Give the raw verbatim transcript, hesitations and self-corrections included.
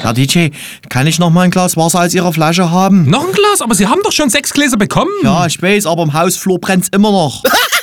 Herr D J, kann ich noch mal ein Glas Wasser aus Ihrer Flasche haben? Noch ein Glas? Aber Sie haben doch schon sechs Gläser bekommen. Ja, ich weiß, aber im Hausflur brennt's immer noch.